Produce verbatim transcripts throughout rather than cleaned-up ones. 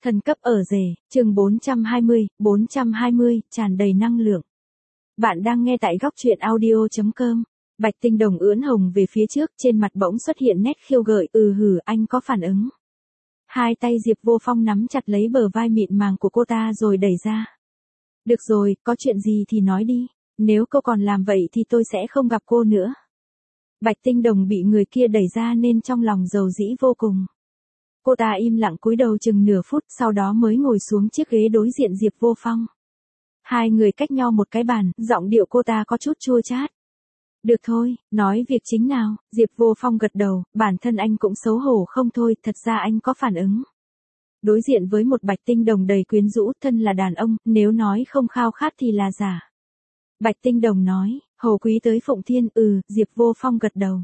Thần cấp ở rể, chương bốn trăm hai mươi, bốn trăm hai mươi, tràn đầy năng lượng. Bạn đang nghe tại góc truyện audio chấm com. Bạch Tinh Đồng ưỡn hồng về phía trước, trên mặt bỗng xuất hiện nét khiêu gợi, ừ hử, anh có phản ứng. Hai tay Diệp Vô Phong nắm chặt lấy bờ vai mịn màng của cô ta rồi đẩy ra. Được rồi, có chuyện gì thì nói đi, nếu cô còn làm vậy thì tôi sẽ không gặp cô nữa. Bạch Tinh Đồng bị người kia đẩy ra nên trong lòng dầu dĩ vô cùng. Cô ta im lặng cúi đầu chừng nửa phút, sau đó mới ngồi xuống chiếc ghế đối diện Diệp Vô Phong. Hai người cách nhau một cái bàn, giọng điệu cô ta có chút chua chát. Được thôi, nói việc chính nào, Diệp Vô Phong gật đầu, bản thân anh cũng xấu hổ không thôi, thật ra anh có phản ứng. Đối diện với một Bạch Tinh Đồng đầy quyến rũ, thân là đàn ông, nếu nói không khao khát thì là giả. Bạch Tinh Đồng nói, Hồ Quý tới Phụng Thiên, ừ, Diệp Vô Phong gật đầu.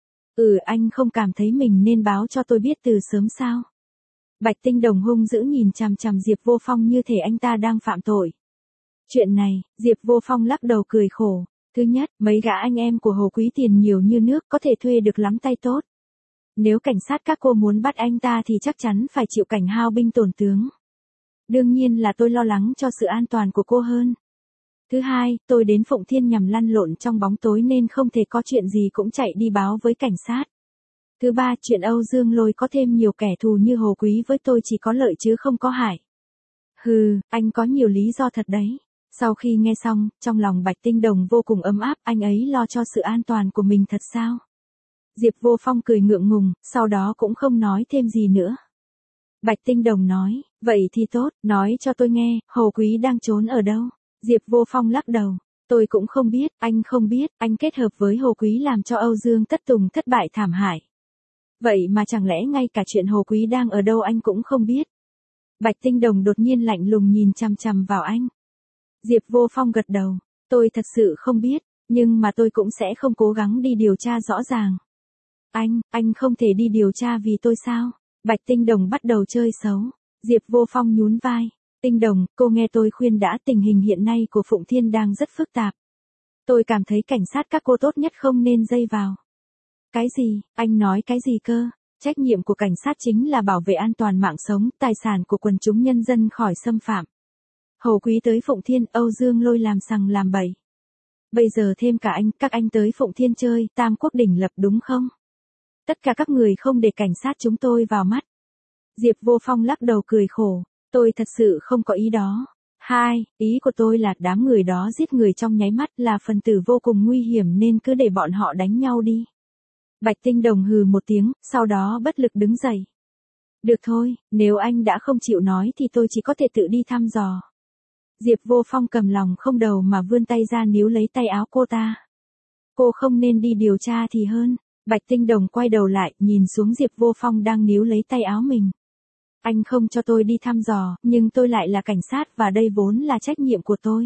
Ừ, anh không cảm thấy mình nên báo cho tôi biết từ sớm sao? Bạch Tinh Đồng hung dữ nhìn chằm chằm Diệp Vô Phong như thể anh ta đang phạm tội. Chuyện này, Diệp Vô Phong lắc đầu cười khổ. Thứ nhất, mấy gã anh em của Hồ Quý tiền nhiều như nước, có thể thuê được lắm tay tốt. Nếu cảnh sát các cô muốn bắt anh ta thì chắc chắn phải chịu cảnh hao binh tổn tướng. Đương nhiên là tôi lo lắng cho sự an toàn của cô hơn. Thứ hai, tôi đến Phụng Thiên nhằm lăn lộn trong bóng tối nên không thể có chuyện gì cũng chạy đi báo với cảnh sát. Thứ ba, chuyện Âu Dương Lôi có thêm nhiều kẻ thù như Hồ Quý với tôi chỉ có lợi chứ không có hại. Hừ, anh có nhiều lý do thật đấy. Sau khi nghe xong, trong lòng Bạch Tinh Đồng vô cùng ấm áp, anh ấy lo cho sự an toàn của mình thật sao? Diệp Vô Phong cười ngượng ngùng, sau đó cũng không nói thêm gì nữa. Bạch Tinh Đồng nói, vậy thì tốt, nói cho tôi nghe, Hồ Quý đang trốn ở đâu? Diệp Vô Phong lắc đầu, tôi cũng không biết, anh không biết, anh kết hợp với Hồ Quý làm cho Âu Dương Tất Tùng thất bại thảm hại. Vậy mà chẳng lẽ ngay cả chuyện Hồ Quý đang ở đâu anh cũng không biết? Bạch Tinh Đồng đột nhiên lạnh lùng nhìn chằm chằm vào anh. Diệp Vô Phong gật đầu, tôi thật sự không biết, nhưng mà tôi cũng sẽ không cố gắng đi điều tra rõ ràng. Anh, anh không thể đi điều tra vì tôi sao? Bạch Tinh Đồng bắt đầu chơi xấu. Diệp Vô Phong nhún vai. Tinh Đồng, cô nghe tôi khuyên đã, tình hình hiện nay của Phụng Thiên đang rất phức tạp. Tôi cảm thấy cảnh sát các cô tốt nhất không nên dây vào. Cái gì, anh nói cái gì cơ? Trách nhiệm của cảnh sát chính là bảo vệ an toàn mạng sống, tài sản của quần chúng nhân dân khỏi xâm phạm. Hồ Quý tới Phụng Thiên, Âu Dương Lôi làm sằng làm bậy. Bây giờ thêm cả anh, các anh tới Phụng Thiên chơi, tam quốc đỉnh lập đúng không? Tất cả các người không để cảnh sát chúng tôi vào mắt. Diệp Vô Phong lắc đầu cười khổ. Tôi thật sự không có ý đó. Hai, ý của tôi là đám người đó giết người trong nháy mắt là phần tử vô cùng nguy hiểm nên cứ để bọn họ đánh nhau đi. Bạch Tinh Đồng hừ một tiếng, sau đó bất lực đứng dậy. Được thôi, nếu anh đã không chịu nói thì tôi chỉ có thể tự đi thăm dò. Diệp Vô Phong cầm lòng không đầu mà vươn tay ra níu lấy tay áo cô ta. Cô không nên đi điều tra thì hơn. Bạch Tinh Đồng quay đầu lại, nhìn xuống Diệp Vô Phong đang níu lấy tay áo mình. Anh không cho tôi đi thăm dò, nhưng tôi lại là cảnh sát và đây vốn là trách nhiệm của tôi.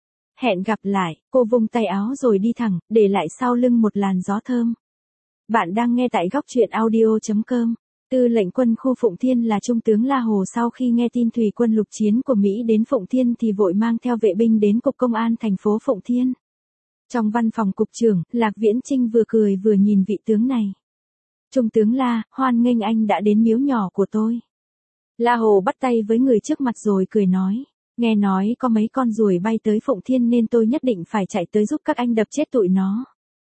Hẹn gặp lại, cô vung tay áo rồi đi thẳng, để lại sau lưng một làn gió thơm. Bạn đang nghe tại góc truyện audio chấm com. Tư lệnh quân khu Phụng Thiên là Trung tướng La Hồ sau khi nghe tin thủy quân lục chiến của Mỹ đến Phụng Thiên thì vội mang theo vệ binh đến Cục Công an thành phố Phụng Thiên. Trong văn phòng cục trưởng, Lạc Viễn Chinh vừa cười vừa nhìn vị tướng này. Trung tướng La, hoan nghênh anh đã đến miếu nhỏ của tôi. La Hồ bắt tay với người trước mặt rồi cười nói, nghe nói có mấy con ruồi bay tới Phụng Thiên nên tôi nhất định phải chạy tới giúp các anh đập chết tụi nó.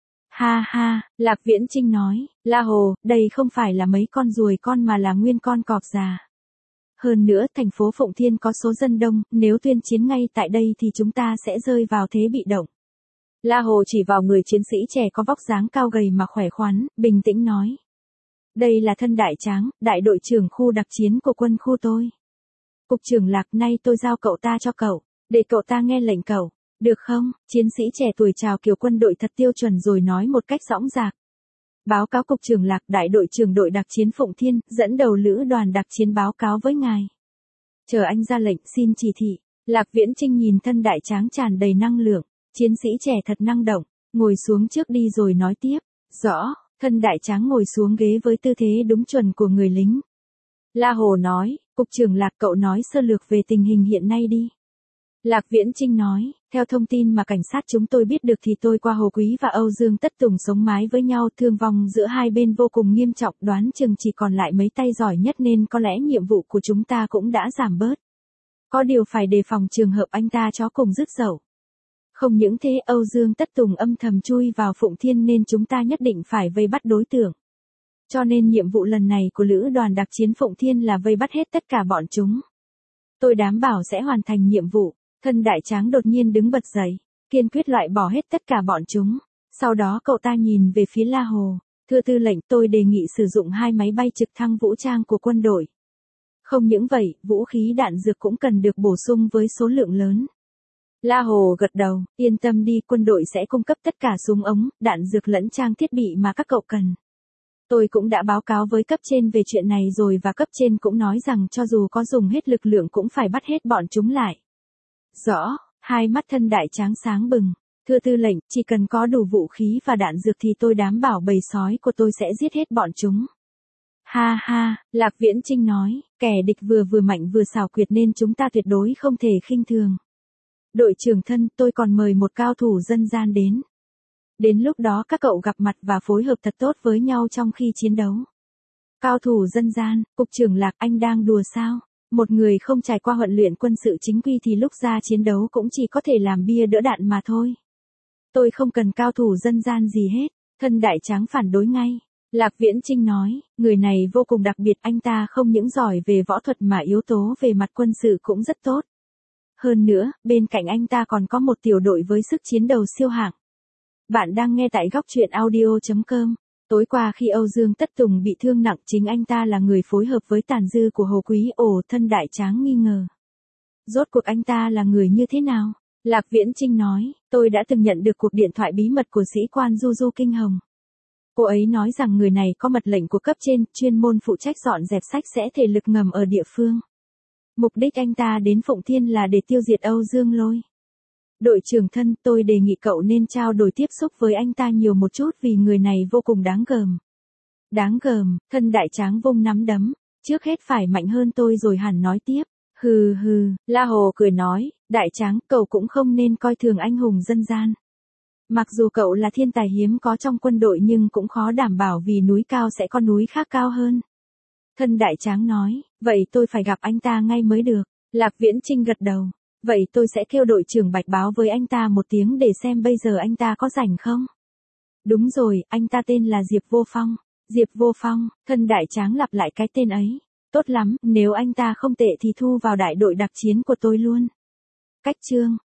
Ha ha, Lạc Viễn Chinh nói, La Hồ, đây không phải là mấy con ruồi con mà là nguyên con cọp già. Hơn nữa, thành phố Phụng Thiên có số dân đông, nếu tuyên chiến ngay tại đây thì chúng ta sẽ rơi vào thế bị động. La Hồ chỉ vào người chiến sĩ trẻ có vóc dáng cao gầy mà khỏe khoắn, bình tĩnh nói. Đây là Thân Đại Tráng, đại đội trưởng khu đặc chiến của quân khu tôi. Cục trưởng Lạc, nay tôi giao cậu ta cho cậu, để cậu ta nghe lệnh cậu, được không? Chiến sĩ trẻ tuổi chào kiểu quân đội thật tiêu chuẩn rồi nói một cách dõng dạc. Báo cáo Cục trưởng Lạc, đại đội trưởng đội đặc chiến Phụng Thiên, dẫn đầu lữ đoàn đặc chiến báo cáo với ngài. Chờ anh ra lệnh, xin chỉ thị. Lạc Viễn Chinh nhìn Thân Đại Tráng tràn đầy năng lượng, chiến sĩ trẻ thật năng động, ngồi xuống trước đi rồi nói tiếp. Rõ. Thân Đại Tráng ngồi xuống ghế với tư thế đúng chuẩn của người lính. La Hồ nói, Cục trưởng Lạc, cậu nói sơ lược về tình hình hiện nay đi. Lạc Viễn Trinh nói, theo thông tin mà cảnh sát chúng tôi biết được thì tôi qua Hồ Quý và Âu Dương Tất Tùng sống mái với nhau, thương vong giữa hai bên vô cùng nghiêm trọng, đoán chừng chỉ còn lại mấy tay giỏi nhất nên có lẽ nhiệm vụ của chúng ta cũng đã giảm bớt. Có điều phải đề phòng trường hợp anh ta chó cùng dứt dậu. Không những thế, Âu Dương Tất Tùng âm thầm chui vào Phụng Thiên nên chúng ta nhất định phải vây bắt đối tượng. Cho nên nhiệm vụ lần này của Lữ đoàn đặc chiến Phụng Thiên là vây bắt hết tất cả bọn chúng. Tôi đảm bảo sẽ hoàn thành nhiệm vụ. Thân Đại Tráng đột nhiên đứng bật dậy, kiên quyết loại bỏ hết tất cả bọn chúng. Sau đó cậu ta nhìn về phía La Hồ. Thưa tư lệnh, tôi đề nghị sử dụng hai máy bay trực thăng vũ trang của quân đội. Không những vậy, vũ khí đạn dược cũng cần được bổ sung với số lượng lớn. La Hồ gật đầu, yên tâm đi, quân đội sẽ cung cấp tất cả súng ống, đạn dược lẫn trang thiết bị mà các cậu cần. Tôi cũng đã báo cáo với cấp trên về chuyện này rồi và cấp trên cũng nói rằng cho dù có dùng hết lực lượng cũng phải bắt hết bọn chúng lại. Rõ, hai mắt Thân Đại Tráng sáng bừng. Thưa tư lệnh, chỉ cần có đủ vũ khí và đạn dược thì tôi đảm bảo bầy sói của tôi sẽ giết hết bọn chúng. Ha ha, Lạc Viễn Trinh nói, kẻ địch vừa vừa mạnh vừa xảo quyệt nên chúng ta tuyệt đối không thể khinh thường. Đội trưởng Thân, tôi còn mời một cao thủ dân gian đến. Đến lúc đó các cậu gặp mặt và phối hợp thật tốt với nhau trong khi chiến đấu. Cao thủ dân gian, cục trưởng Lạc, anh đang đùa sao? Một người không trải qua huấn luyện quân sự chính quy thì lúc ra chiến đấu cũng chỉ có thể làm bia đỡ đạn mà thôi. Tôi không cần cao thủ dân gian gì hết. Thân Đại Tráng phản đối ngay. Lạc Viễn Trinh nói, người này vô cùng đặc biệt, anh ta không những giỏi về võ thuật mà yếu tố về mặt quân sự cũng rất tốt. Hơn nữa, bên cạnh anh ta còn có một tiểu đội với sức chiến đấu siêu hạng. Bạn đang nghe tại góc truyện audio chấm com. Tối qua khi Âu Dương Tất Tùng bị thương nặng, chính anh ta là người phối hợp với tàn dư của Hồ Quý. Ồ, Thân Đại Tráng nghi ngờ. Rốt cuộc anh ta là người như thế nào? Lạc Viễn Trinh nói, tôi đã từng nhận được cuộc điện thoại bí mật của sĩ quan Du Du Kinh Hồng. Cô ấy nói rằng người này có mật lệnh của cấp trên, chuyên môn phụ trách dọn dẹp sách sẽ thể lực ngầm ở địa phương. Mục đích anh ta đến Phụng Thiên là để tiêu diệt Âu Dương Lôi. Đội trưởng Thân, tôi đề nghị cậu nên trao đổi tiếp xúc với anh ta nhiều một chút vì người này vô cùng đáng gờm. Đáng gờm, Thân Đại Tráng vung nắm đấm, trước hết phải mạnh hơn tôi rồi hẳn nói tiếp. Hừ hừ, La Hồ cười nói, Đại Tráng, cậu cũng không nên coi thường anh hùng dân gian. Mặc dù cậu là thiên tài hiếm có trong quân đội nhưng cũng khó đảm bảo vì núi cao sẽ có núi khác cao hơn. Thân Đại Tráng nói, vậy tôi phải gặp anh ta ngay mới được. Lạc Viễn Trinh gật đầu. Vậy tôi sẽ kêu đội trưởng Bạch báo với anh ta một tiếng để xem bây giờ anh ta có rảnh không? Đúng rồi, anh ta tên là Diệp Vô Phong. Diệp Vô Phong, Thân Đại Tráng lặp lại cái tên ấy. Tốt lắm, nếu anh ta không tệ thì thu vào đại đội đặc chiến của tôi luôn. Cách chương.